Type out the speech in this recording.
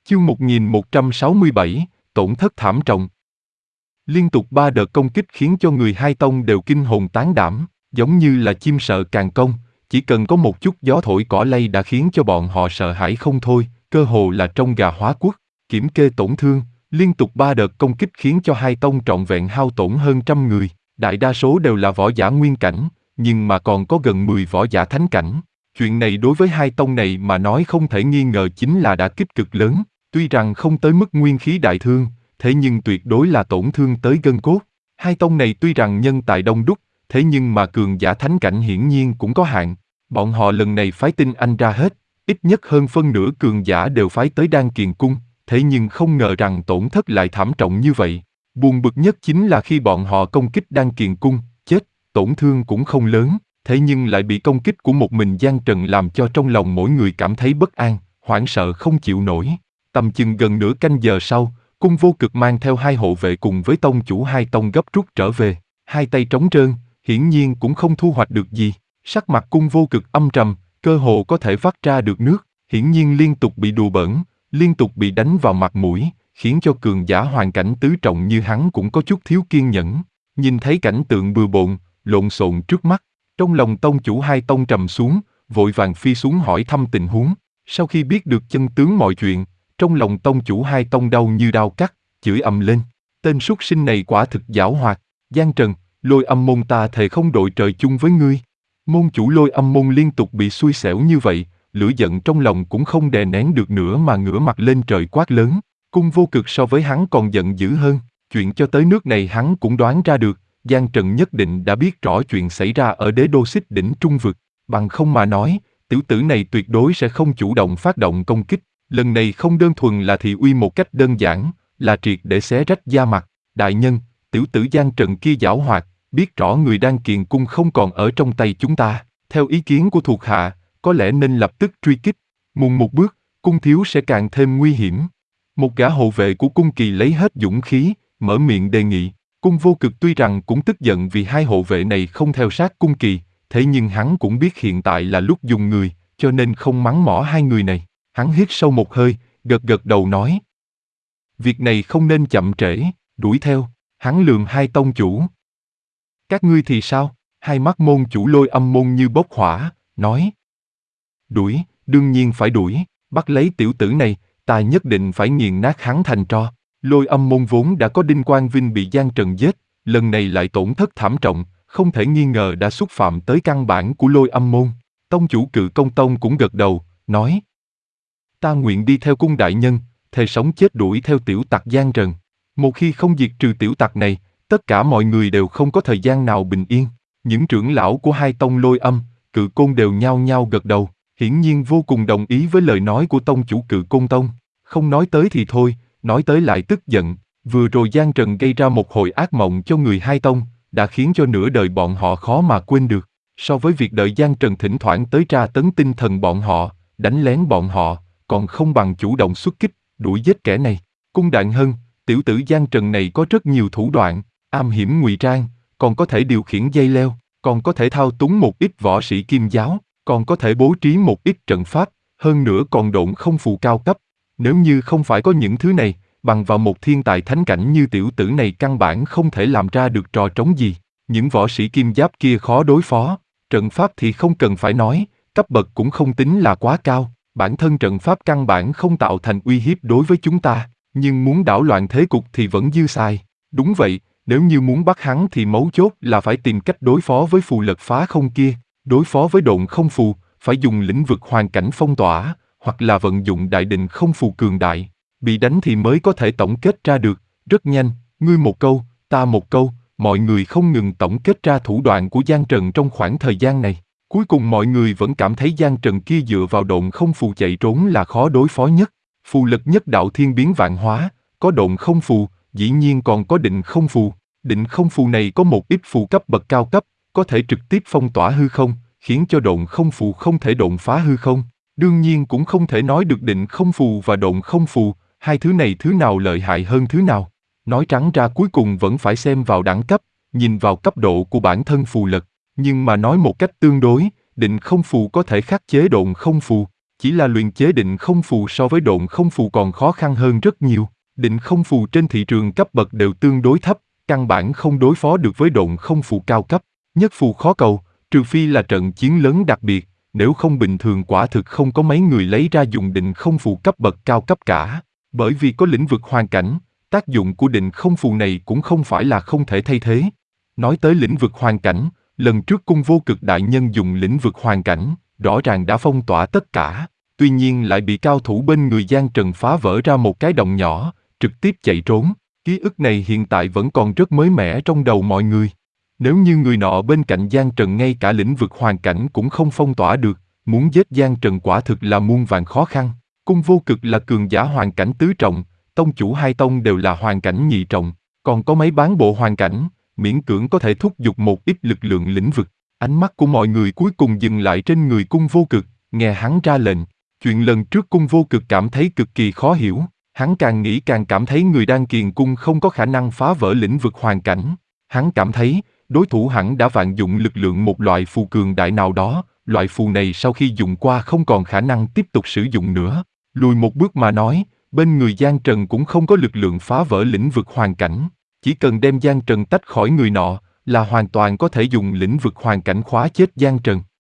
Chương 1167, tổn thất thảm trọng. Liên tục 3 đợt công kích khiến cho người hai tông đều kinh hồn tán đảm, giống như là chim sợ càng cong, chỉ cần có một chút gió thổi cỏ lay đã khiến cho bọn họ sợ hãi không thôi, cơ hồ là trông gà hóa quốc. Kiểm kê tổn thương, liên tục 3 đợt công kích khiến cho hai tông trọn vẹn hao tổn hơn 100 người, đại đa số đều là võ giả nguyên cảnh, nhưng mà còn có gần 10 võ giả thánh cảnh. Chuyện này đối với hai tông này mà nói không thể nghi ngờ chính là đả kích cực lớn. Tuy rằng không tới mức nguyên khí đại thương, thế nhưng tuyệt đối là tổn thương tới gân cốt. Hai tông này tuy rằng nhân tài đông đúc, thế nhưng mà cường giả thánh cảnh hiển nhiên cũng có hạn. Bọn họ lần này phái tinh anh ra hết, ít nhất hơn phân nửa cường giả đều phái tới Đan Kiền Cung, thế nhưng không ngờ rằng tổn thất lại thảm trọng như vậy. Buồn bực nhất chính là khi bọn họ công kích Đan Kiền Cung, chết, tổn thương cũng không lớn, thế nhưng lại bị công kích của một mình Giang Trần làm cho trong lòng mỗi người cảm thấy bất an, hoảng sợ không chịu nổi. Tầm chừng gần nửa canh giờ sau, Cung Vô Cực mang theo 2 hộ vệ cùng với tông chủ hai tông gấp rút trở về, hai tay trống trơn, hiển nhiên cũng không thu hoạch được gì. Sắc mặt Cung Vô Cực âm trầm, cơ hồ có thể vắt ra được nước, hiển nhiên liên tục bị đùa bỡn, liên tục bị đánh vào mặt mũi, khiến cho cường giả hoàn cảnh tứ trọng như hắn cũng có chút thiếu kiên nhẫn. Nhìn thấy cảnh tượng bừa bộn, lộn xộn trước mắt, trong lòng tông chủ hai tông trầm xuống, vội vàng phi xuống hỏi thăm tình huống. Sau khi biết được chân tướng mọi chuyện, trong lòng tông chủ hai tông đau như đao cắt, chửi ầm lên. Tên súc sinh này quả thực giảo hoạt. Giang Trần, Lôi Âm môn ta thề không đội trời chung với ngươi. Môn chủ Lôi Âm môn liên tục bị xui xẻo như vậy, lửa giận trong lòng cũng không đè nén được nữa mà ngửa mặt lên trời quát lớn. Cung Vô Cực so với hắn còn giận dữ hơn. Chuyện cho tới nước này hắn cũng đoán ra được, Giang Trần nhất định đã biết rõ chuyện xảy ra ở Đế Đô Xích Đỉnh Trung Vực. Bằng không mà nói, tiểu tử này tuyệt đối sẽ không chủ động phát động công kích. Lần này không đơn thuần là thị uy một cách đơn giản, là triệt để xé rách da mặt. Đại nhân, tiểu tử Giang Trần kia giảo hoạt, biết rõ người Đan Kiền Cung không còn ở trong tay chúng ta. Theo ý kiến của thuộc hạ, có lẽ nên lập tức truy kích. Muộn một bước, cung thiếu sẽ càng thêm nguy hiểm. Một gã hộ vệ của cung kỳ lấy hết dũng khí, mở miệng đề nghị. Cung Vô Cực tuy rằng cũng tức giận vì hai hộ vệ này không theo sát cung kỳ, thế nhưng hắn cũng biết hiện tại là lúc dùng người, cho nên không mắng mỏ hai người này. Hắn hít sâu một hơi, gật gật đầu nói. Việc này không nên chậm trễ, đuổi theo. Hắn lườm hai tông chủ. Các ngươi thì sao? Hai mắt môn chủ Lôi Âm môn như bốc hỏa, nói. Đuổi, đương nhiên phải đuổi, bắt lấy tiểu tử này, ta nhất định phải nghiền nát hắn thành tro. Lôi Âm môn vốn đã có Đinh Quang Vinh bị Giang Trần giết, lần này lại tổn thất thảm trọng, không thể nghi ngờ đã xúc phạm tới căn bản của Lôi Âm môn. Tông chủ Cự Công Tông cũng gật đầu, nói. Ta nguyện đi theo cung đại nhân, thề sống chết đuổi theo tiểu tặc Giang Trần. Một khi không diệt trừ tiểu tặc này, tất cả mọi người đều không có thời gian nào bình yên. Những trưởng lão của hai tông Lôi Âm, Cự Côn đều nhao nhao gật đầu, hiển nhiên vô cùng đồng ý với lời nói của tông chủ Cự Côn Tông. Không nói tới thì thôi, nói tới lại tức giận. Vừa rồi Giang Trần gây ra một hồi ác mộng cho người hai tông, đã khiến cho nửa đời bọn họ khó mà quên được. So với việc đợi Giang Trần thỉnh thoảng tới tra tấn tinh thần bọn họ, đánh lén bọn họ, còn không bằng chủ động xuất kích, đuổi giết kẻ này. Cung Đạn Hân, tiểu tử Giang Trần này có rất nhiều thủ đoạn, am hiểm ngụy trang, còn có thể điều khiển dây leo, còn có thể thao túng một ít võ sĩ kim giáo, còn có thể bố trí một ít trận pháp, hơn nữa còn độn không phù cao cấp. Nếu như không phải có những thứ này, bằng vào một thiên tài thánh cảnh như tiểu tử này căn bản không thể làm ra được trò trống gì. Những võ sĩ kim giáp kia khó đối phó, trận pháp thì không cần phải nói, cấp bậc cũng không tính là quá cao. Bản thân trận pháp căn bản không tạo thành uy hiếp đối với chúng ta, nhưng muốn đảo loạn thế cục thì vẫn dư xài. Đúng vậy, nếu như muốn bắt hắn thì mấu chốt là phải tìm cách đối phó với phù lật phá không kia, đối phó với độn không phù, phải dùng lĩnh vực hoàn cảnh phong tỏa, hoặc là vận dụng đại định không phù cường đại. Bị đánh thì mới có thể tổng kết ra được, rất nhanh, ngươi một câu, ta một câu, mọi người không ngừng tổng kết ra thủ đoạn của Giang Trần trong khoảng thời gian này. Cuối cùng mọi người vẫn cảm thấy Giang Trần kia dựa vào độn không phù chạy trốn là khó đối phó nhất. Phù lực nhất đạo thiên biến vạn hóa, có độn không phù, dĩ nhiên còn có định không phù. Định không phù này có một ít phù cấp bậc cao cấp, có thể trực tiếp phong tỏa hư không, khiến cho độn không phù không thể độn phá hư không. Đương nhiên cũng không thể nói được định không phù và độn không phù, hai thứ này thứ nào lợi hại hơn thứ nào. Nói trắng ra cuối cùng vẫn phải xem vào đẳng cấp, nhìn vào cấp độ của bản thân phù lực. Nhưng mà nói một cách tương đối, định không phù có thể khắc chế độn không phù. Chỉ là luyện chế định không phù so với độn không phù còn khó khăn hơn rất nhiều. Định không phù trên thị trường cấp bậc đều tương đối thấp, căn bản không đối phó được với độn không phù cao cấp. Nhất phù khó cầu, trừ phi là trận chiến lớn đặc biệt, nếu không bình thường quả thực không có mấy người lấy ra dùng định không phù cấp bậc cao cấp cả. Bởi vì có lĩnh vực hoàn cảnh, tác dụng của định không phù này cũng không phải là không thể thay thế. Nói tới lĩnh vực hoàn cảnh, lần trước Cung Vô Cực đại nhân dùng lĩnh vực hoàn cảnh, rõ ràng đã phong tỏa tất cả, tuy nhiên lại bị cao thủ bên người Giang Trần phá vỡ ra một cái động nhỏ, trực tiếp chạy trốn. Ký ức này hiện tại vẫn còn rất mới mẻ trong đầu mọi người. Nếu như người nọ bên cạnh Giang Trần ngay cả lĩnh vực hoàn cảnh cũng không phong tỏa được, muốn giết Giang Trần quả thực là muôn vàn khó khăn. Cung Vô Cực là cường giả hoàn cảnh tứ trọng, tông chủ hai tông đều là hoàn cảnh nhị trọng, còn có mấy bán bộ hoàn cảnh, miễn cưỡng có thể thúc giục một ít lực lượng lĩnh vực. Ánh mắt của mọi người cuối cùng dừng lại trên người Cung Vô Cực, nghe hắn ra lệnh. Chuyện lần trước Cung Vô Cực cảm thấy cực kỳ khó hiểu, hắn càng nghĩ càng cảm thấy người Đan Kiền Cung không có khả năng phá vỡ lĩnh vực hoàn cảnh. Hắn cảm thấy, đối thủ hẳn đã vạn dụng lực lượng một loại phù cường đại nào đó, loại phù này sau khi dùng qua không còn khả năng tiếp tục sử dụng nữa. Lùi một bước mà nói, bên người Giang Trần cũng không có lực lượng phá vỡ lĩnh vực hoàn cảnh. Chỉ cần đem Giang Trần tách khỏi người nọ, là hoàn toàn có thể dùng lĩnh vực hoàn cảnh khóa chết Giang Trần.